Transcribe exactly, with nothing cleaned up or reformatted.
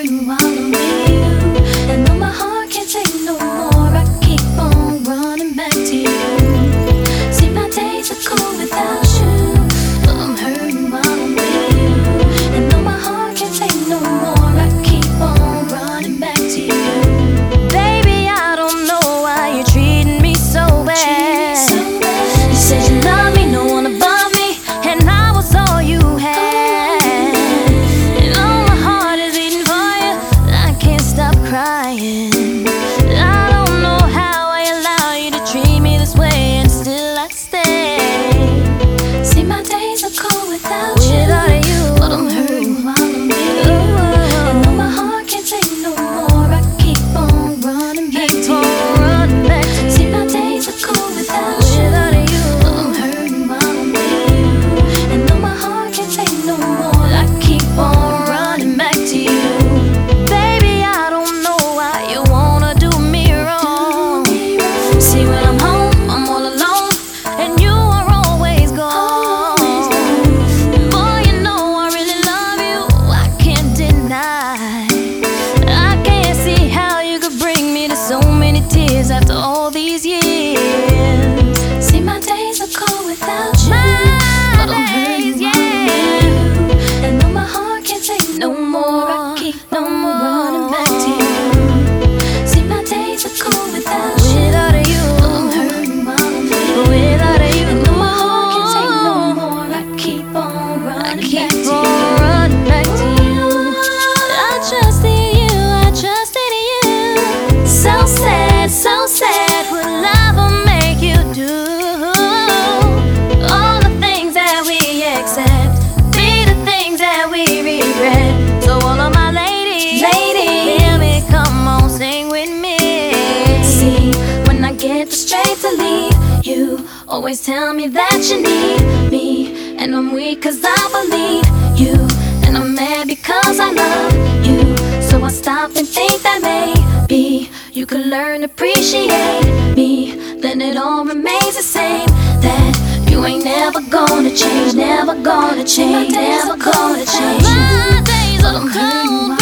hurting while I'm with you. And though my heart can't take no more, I keep on running back to you. See, my days are cold without you, but I'm hurting while I'm with you. And though my heart can't take no more, I keep on running back to you. Baby, I don't know why you're treating me so bad. So bad. You said you love me, no one above me, and I was all you had. And all my heart is beating for you, I can't stop crying. I don't know how I allow you to treat me this way, and still I stay. See, my days are cold without Without you, you, but I'm hurting while I'm with you. And though my heart can't take no more, I keep on running back Keep to on you. running back to you. See, my days are cold without you, Without you, but I'm hurting while I'm with you. And though my heart can't take no more, I keep on running back to you. baby, I don't know why you wanna do me wrong. See, when I'm home, I'm all alone, and you are always gone. Boy, you know I really love you, I can't deny. I can't see how you could bring me to so many tears after all these years. See, my days are cold without you, My but I'm hurting days, while I'm yeah. with you. And though my heart can't take no more, I keep on running back to you. See, my days are cold without you, Without you, but I'm hurting while I'm with you. without you, And though my heart can't take no more, I keep on I running keep back to on you. running back to you. I trusted you, I trusted you. So sad, so sad, what love will make you do. All the things that we accept be the things that we regret. So all of my ladies, Ladies, hear me, come on, sing with me. see, when I get the strength to leave, you always tell me that you need me. And I'm weak cause I believe you, and I'm mad because I love you. So I stop and think that maybe you could learn to appreciate me. Then it all remains the same, that you ain't never gonna change, never gonna change, never gonna change. My days But are I'm hurting cold, while